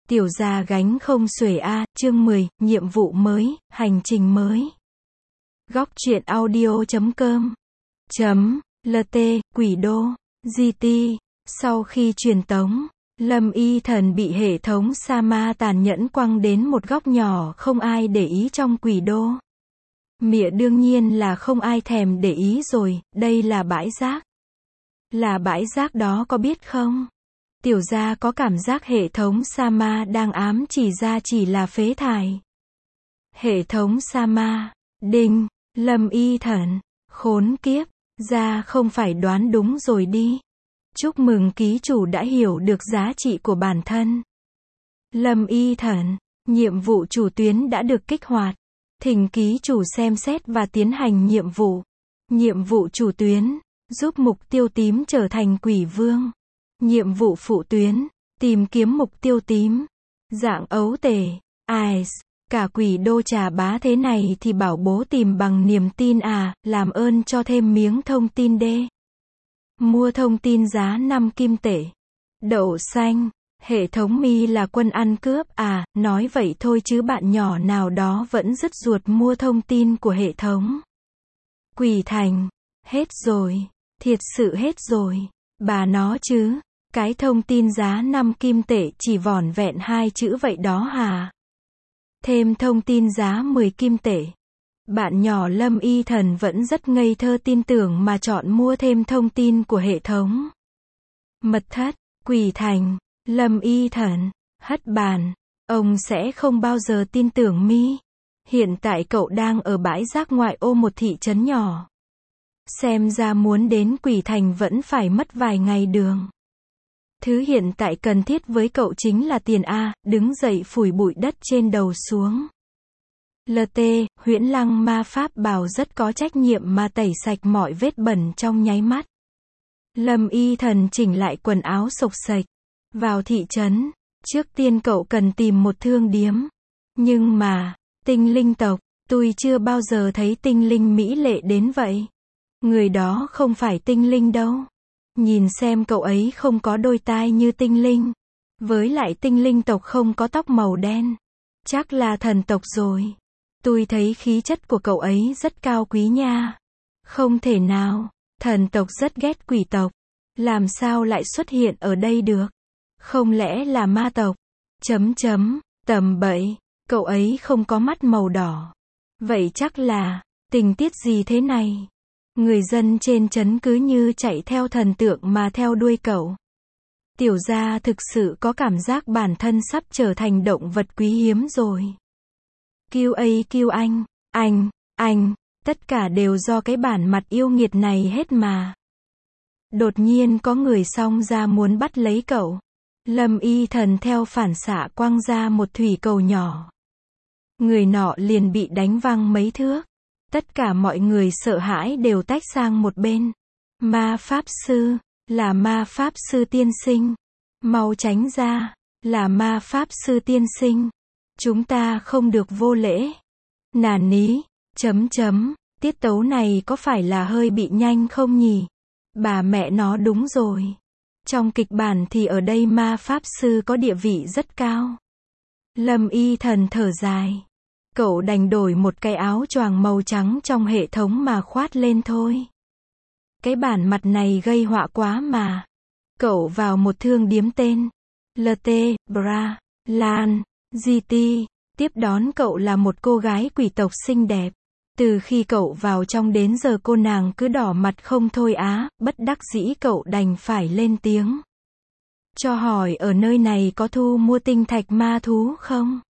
Tiểu gia gánh không xuể a, chương 10, nhiệm vụ mới, hành trình mới. Góc truyện audio.com .lt, Quỷ Đô, GT. Sau khi truyền tống, Lâm Y Thần bị hệ thống sa ma tàn nhẫn quăng đến một góc nhỏ không ai để ý trong Quỷ Đô. Mịa đương nhiên là không ai thèm để ý rồi, đây là bãi rác. Là bãi rác đó có biết không? Tiểu gia có cảm giác hệ thống sa ma đang ám chỉ ra chỉ là phế thải. Hệ thống sa ma, đinh, Lâm Y Thần, khốn kiếp, gia không phải đoán đúng rồi đi. Chúc mừng ký chủ đã hiểu được giá trị của bản thân. Lâm Y Thần, nhiệm vụ chủ tuyến đã được kích hoạt. Thỉnh ký chủ xem xét và tiến hành nhiệm vụ. Nhiệm vụ chủ tuyến, giúp mục tiêu tím trở thành quỷ vương. Nhiệm vụ phụ tuyến, tìm kiếm mục tiêu tím. Dạng ấu tể, Ice, cả Quỷ Đô trà bá thế này thì bảo bố tìm bằng niềm tin à, làm ơn cho thêm miếng thông tin đê. Mua thông tin giá 5 kim tệ. Đậu xanh, hệ thống mi là quân ăn cướp à, nói vậy thôi chứ bạn nhỏ nào đó vẫn rứt ruột mua thông tin của hệ thống. Quỷ Thành, hết rồi, thiệt sự hết rồi, bà nó chứ. Cái thông tin giá 5 kim tệ chỉ vỏn vẹn 2 chữ vậy đó hả? Thêm thông tin giá 10 kim tệ. Bạn nhỏ Lâm Y Thần vẫn rất ngây thơ tin tưởng mà chọn mua thêm thông tin của hệ thống. Mật thất, Quỷ Thành, Lâm Y Thần, hất bàn. Ông sẽ không bao giờ tin tưởng mi. Hiện tại cậu đang ở bãi rác ngoại ô một thị trấn nhỏ. Xem ra muốn đến Quỷ Thành vẫn phải mất vài ngày đường. Thứ hiện tại cần thiết với cậu chính là tiền A, đứng dậy phủi bụi đất trên đầu xuống. LT, huyễn lăng ma pháp bảo rất có trách nhiệm mà tẩy sạch mọi vết bẩn trong nháy mắt. Lâm Y Thần chỉnh lại quần áo xộc xệch. Vào thị trấn, trước tiên cậu cần tìm một thương điếm. Nhưng mà, tinh linh tộc, tôi chưa bao giờ thấy tinh linh mỹ lệ đến vậy. Người đó không phải tinh linh đâu. Nhìn xem cậu ấy không có đôi tai như tinh linh. Với lại tinh linh tộc không có tóc màu đen. Chắc là thần tộc rồi. Tôi thấy khí chất của cậu ấy rất cao quý nha. Không thể nào, thần tộc rất ghét quỷ tộc. Làm sao lại xuất hiện ở đây được? Không lẽ là ma tộc? Tầm bậy, cậu ấy không có mắt màu đỏ. Vậy chắc là, tình tiết gì thế này? Người dân trên trấn cứ như chạy theo thần tượng mà theo đuôi cậu. Tiểu gia thực sự có cảm giác bản thân sắp trở thành động vật quý hiếm rồi. Kêu anh, tất cả đều do cái bản mặt yêu nghiệt này hết mà. Đột nhiên có người xông ra muốn bắt lấy cậu. Lâm Y Thần theo phản xạ quăng ra một thủy cầu nhỏ. Người nọ liền bị đánh văng mấy thước. Tất cả mọi người sợ hãi đều tách sang một bên. Ma pháp sư, là ma pháp sư tiên sinh. Mau tránh ra, là ma pháp sư tiên sinh. Chúng ta không được vô lễ. Nản ní, tiết tấu này có phải là hơi bị nhanh không nhỉ? Bà mẹ nó đúng rồi. Trong kịch bản thì ở đây ma pháp sư có địa vị rất cao. Lâm Y Thần thở dài. Cậu đành đổi một cái áo choàng màu trắng trong hệ thống mà khoát lên thôi. Cái bản mặt này gây họa quá mà. Cậu vào một thương điếm tên LT, Bra, Lan, GT. Tiếp đón cậu là một cô gái quỷ tộc xinh đẹp. Từ khi cậu vào trong đến giờ cô nàng cứ đỏ mặt không thôi á, bất đắc dĩ cậu đành phải lên tiếng. Cho hỏi ở nơi này có thu mua tinh thạch ma thú không?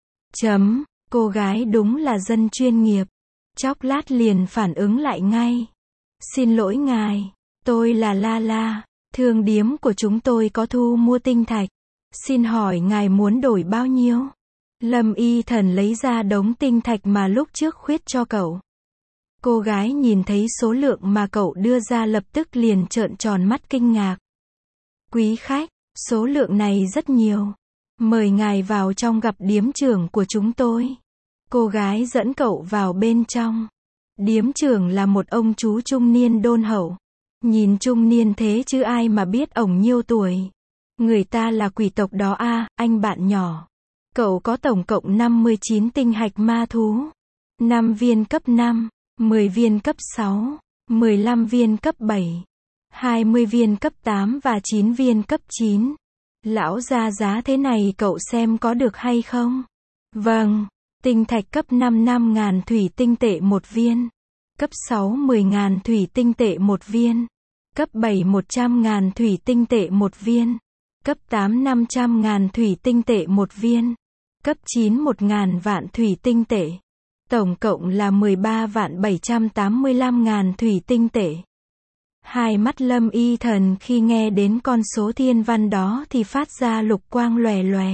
Cô gái đúng là dân chuyên nghiệp. Chốc lát liền phản ứng lại ngay. Xin lỗi ngài, tôi là La. Thương điếm của chúng tôi có thu mua tinh thạch. Xin hỏi ngài muốn đổi bao nhiêu? Lâm Y Thần lấy ra đống tinh thạch mà lúc trước khuyết cho cậu. Cô gái nhìn thấy số lượng mà cậu đưa ra lập tức liền trợn tròn mắt kinh ngạc. Quý khách, số lượng này rất nhiều. Mời ngài vào trong gặp điếm trưởng của chúng tôi. Cô gái dẫn cậu vào bên trong. Điếm trưởng là một ông chú trung niên đôn hậu. Nhìn trung niên thế chứ ai mà biết ổng nhiêu tuổi. Người ta là quỷ tộc đó a, anh bạn nhỏ. Cậu có tổng cộng 59 tinh hạch ma thú. 5 viên cấp 5, 10 viên cấp 6, 15 viên cấp 7, 20 viên cấp 8 và 9 viên cấp 9. Lão ra giá thế này cậu xem có được hay không? Vâng. Tinh thạch cấp 5 5.000 thủy tinh tệ một viên. Cấp 6 10.000 thủy tinh tệ một viên. Cấp 7 100.000 thủy tinh tệ một viên. Cấp 8 500.000 thủy tinh tệ một viên. Cấp 9 1.000 vạn thủy tinh tệ. Tổng cộng là 13 vạn 785.000 thủy tinh tệ. Hai mắt Lâm Y Thần khi nghe đến con số thiên văn đó thì phát ra lục quang lòe lòe.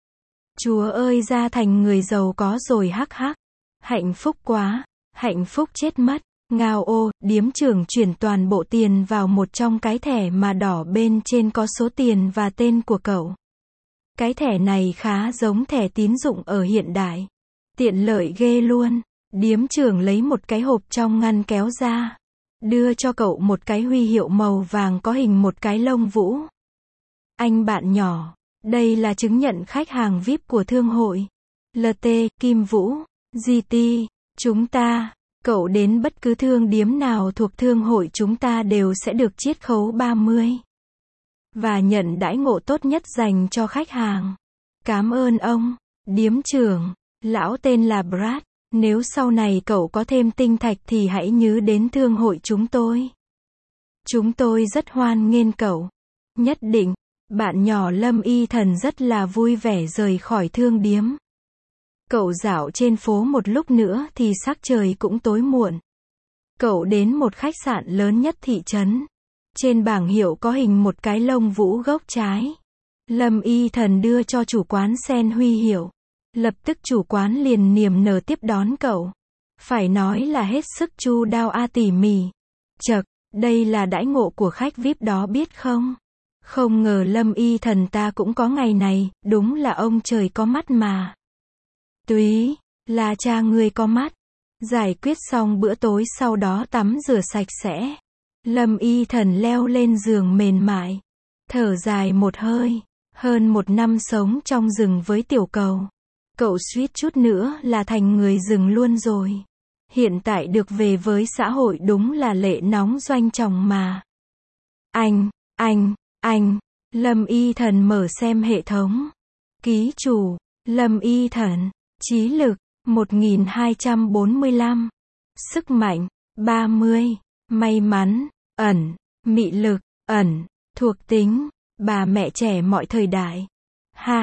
Chúa ơi, ra thành người giàu có rồi hắc hắc. Hạnh phúc quá, hạnh phúc chết mất. Ngao ô, điếm trưởng chuyển toàn bộ tiền vào một trong cái thẻ mà đỏ bên trên có số tiền và tên của cậu. Cái thẻ này khá giống thẻ tín dụng ở hiện đại. Tiện lợi ghê luôn. Điếm trưởng lấy một cái hộp trong ngăn kéo ra. Đưa cho cậu một cái huy hiệu màu vàng có hình một cái lông vũ. Anh bạn nhỏ, đây là chứng nhận khách hàng VIP của thương hội LT, Kim Vũ, GT, chúng ta. Cậu đến bất cứ thương điếm nào thuộc thương hội chúng ta đều sẽ được chiết khấu 30. Và nhận đãi ngộ tốt nhất dành cho khách hàng. Cảm ơn ông, điếm trưởng. Lão tên là Brad. Nếu sau này cậu có thêm tinh thạch thì hãy nhớ đến thương hội chúng tôi. Chúng tôi rất hoan nghênh cậu. Nhất định. Bạn nhỏ Lâm Y Thần rất là vui vẻ rời khỏi thương điếm. Cậu dạo trên phố một lúc nữa thì sắc trời cũng tối muộn. Cậu đến một khách sạn lớn nhất thị trấn. Trên bảng hiệu có hình một cái lông vũ gốc trái. Lâm Y Thần đưa cho chủ quán xem huy hiệu. Lập tức chủ quán liền niềm nở tiếp đón cậu. Phải nói là hết sức chu đáo tỉ mỉ. Chậc, đây là đãi ngộ của khách VIP đó biết không? Không ngờ Lâm Y Thần ta cũng có ngày này, đúng là ông trời có mắt mà. Túy, là cha ngươi có mắt. Giải quyết xong bữa tối sau đó tắm rửa sạch sẽ. Lâm Y Thần leo lên giường mềm mại. Thở dài một hơi. Hơn một năm sống trong rừng với tiểu cầu. Cậu suýt chút nữa là thành người rừng luôn rồi. Hiện tại được về với xã hội đúng là lệ nóng doanh tròng mà. Anh, Lâm Y Thần mở xem hệ thống. Ký chủ, Lâm Y Thần, trí lực, 1245. Sức mạnh, 30. May mắn, ẩn, mị lực, ẩn, thuộc tính, bà mẹ trẻ mọi thời đại. Ha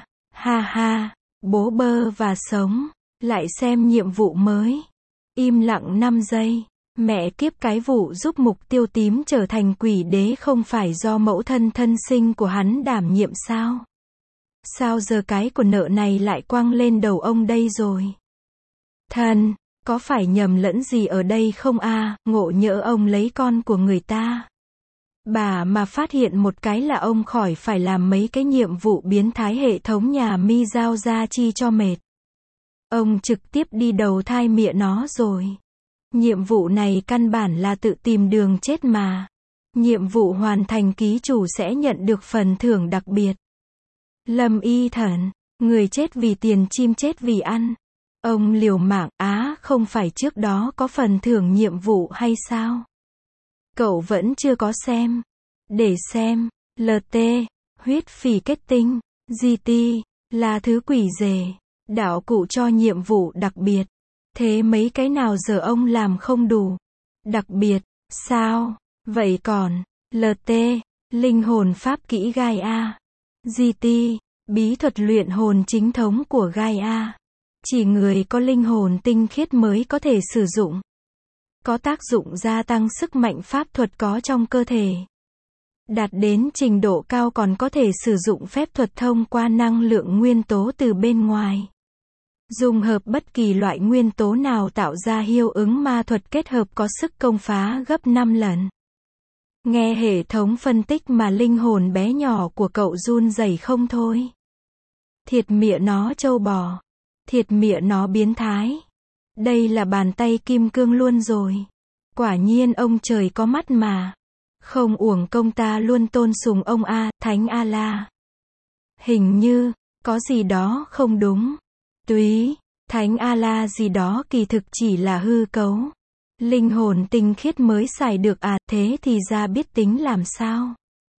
ha, bố bơ và sống. Lại xem nhiệm vụ mới. Im lặng 5 giây. Mẹ kiếp, cái vụ giúp mục tiêu tím trở thành quỷ đế không phải do mẫu thân thân sinh của hắn đảm nhiệm sao? Sao giờ cái của nợ này lại quăng lên đầu ông đây rồi? Thần, có phải nhầm lẫn gì ở đây không a? Ngộ nhỡ ông lấy con của người ta. Bà mà phát hiện một cái là ông khỏi phải làm mấy cái nhiệm vụ biến thái hệ thống nhà mi giao ra chi cho mệt. Ông trực tiếp đi đầu thai mẹ nó rồi. Nhiệm vụ này căn bản là tự tìm đường chết mà. Nhiệm vụ hoàn thành ký chủ sẽ nhận được phần thưởng đặc biệt. Lâm Y Thần, người chết vì tiền chim chết vì ăn. Ông liều mạng không phải trước đó có phần thưởng nhiệm vụ hay sao? Cậu vẫn chưa có xem. Để xem, LT, huyết phỉ kết tinh, GT, là thứ quỷ dề, đạo cụ cho nhiệm vụ đặc biệt. Thế mấy cái nào giờ ông làm không đủ? Đặc biệt, sao? Vậy còn, LT, linh hồn pháp kỹ Gaia. GT, bí thuật luyện hồn chính thống của Gaia. Chỉ người có linh hồn tinh khiết mới có thể sử dụng. Có tác dụng gia tăng sức mạnh pháp thuật có trong cơ thể. Đạt đến trình độ cao còn có thể sử dụng phép thuật thông qua năng lượng nguyên tố từ bên ngoài. Dung hợp bất kỳ loại nguyên tố nào tạo ra hiệu ứng ma thuật kết hợp có sức công phá gấp 5 lần. Nghe hệ thống phân tích mà linh hồn bé nhỏ của cậu run rẩy không thôi. Thiệt mịa nó trâu bò. Thiệt mịa nó biến thái. Đây là bàn tay kim cương luôn rồi. Quả nhiên ông trời có mắt mà. Không uổng công ta luôn tôn sùng ông A, Thánh A-la. Hình như, có gì đó không đúng. Túy, Thánh A-la gì đó kỳ thực chỉ là hư cấu. Linh hồn tinh khiết mới xài được à, thế thì ra biết tính làm sao?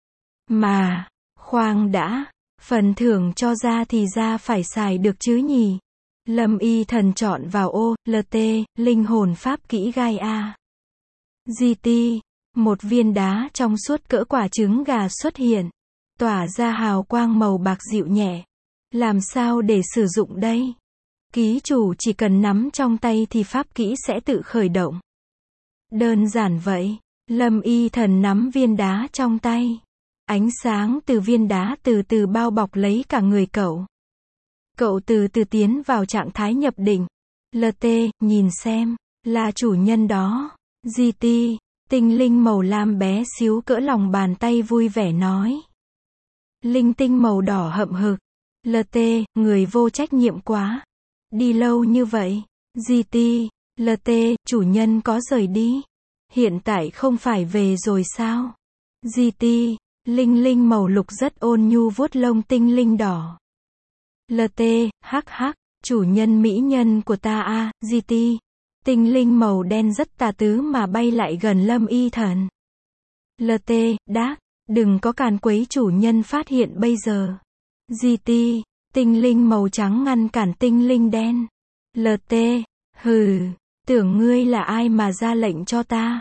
Mà, khoan đã, phần thưởng cho ra thì ra phải xài được chứ nhỉ? Lâm Y Thần chọn vào ô, LT, linh hồn pháp kỹ gai A. GT, một viên đá trong suốt cỡ quả trứng gà xuất hiện, tỏa ra hào quang màu bạc dịu nhẹ. Làm sao để sử dụng đây? Ký chủ chỉ cần nắm trong tay thì pháp kỹ sẽ tự khởi động. Đơn giản vậy. Lâm Y Thần nắm viên đá trong tay. Ánh sáng từ viên đá từ từ bao bọc lấy cả người cậu. Cậu từ từ tiến vào trạng thái nhập định. LT, nhìn xem, là chủ nhân đó. GT, tinh linh màu lam bé xíu cỡ lòng bàn tay vui vẻ nói. Linh tinh màu đỏ hậm hực. LT, người vô trách nhiệm quá. Đi lâu như vậy. GT, LT, chủ nhân có rời đi. Hiện tại không phải về rồi sao? GT, linh linh màu lục rất ôn nhu vuốt lông tinh linh đỏ. LT, hắc hắc, chủ nhân mỹ nhân của ta a, GT. Tinh linh màu đen rất tà tứ mà bay lại gần Lâm Y Thần. LT, đáp, đừng có càn quấy chủ nhân phát hiện bây giờ. GT, tinh linh màu trắng ngăn cản tinh linh đen. LT, hừ, tưởng ngươi là ai mà ra lệnh cho ta.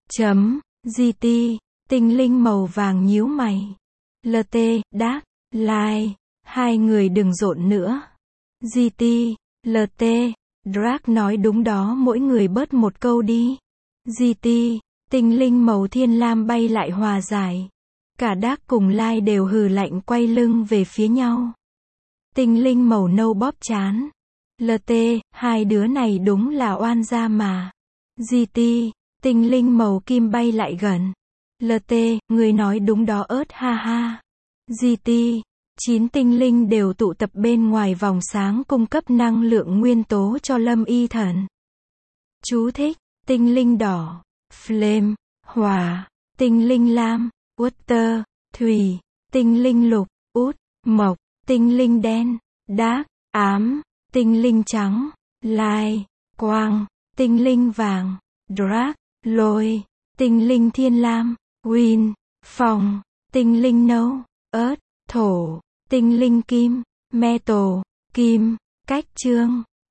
GT, tinh linh màu vàng nhíu mày. LT, đáp, lai, hai người đừng rộn nữa. GT, LT, Drag nói đúng đó, mỗi người bớt một câu đi. GT, tinh linh màu thiên lam bay lại hòa giải. Cả Đác cùng Lai đều hừ lạnh quay lưng về phía nhau. Tinh linh màu nâu bóp chán. LT, hai đứa này đúng là oan gia mà. GT, tinh linh màu kim bay lại gần. LT, người nói đúng đó ớt ha ha. GT, 9 tinh linh đều tụ tập bên ngoài vòng sáng cung cấp năng lượng nguyên tố cho Lâm Y Thần. Chú thích, tinh linh đỏ, flame, hỏa, tinh linh lam, water, thủy, tinh linh lục, út, mộc, tinh linh đen, dark, ám, tinh linh trắng, light, quang, tinh linh vàng, dark, lôi, tinh linh thiên lam, green, phòng, tinh linh nâu, earth, thổ, tinh linh kim, metal, kim, cách chương.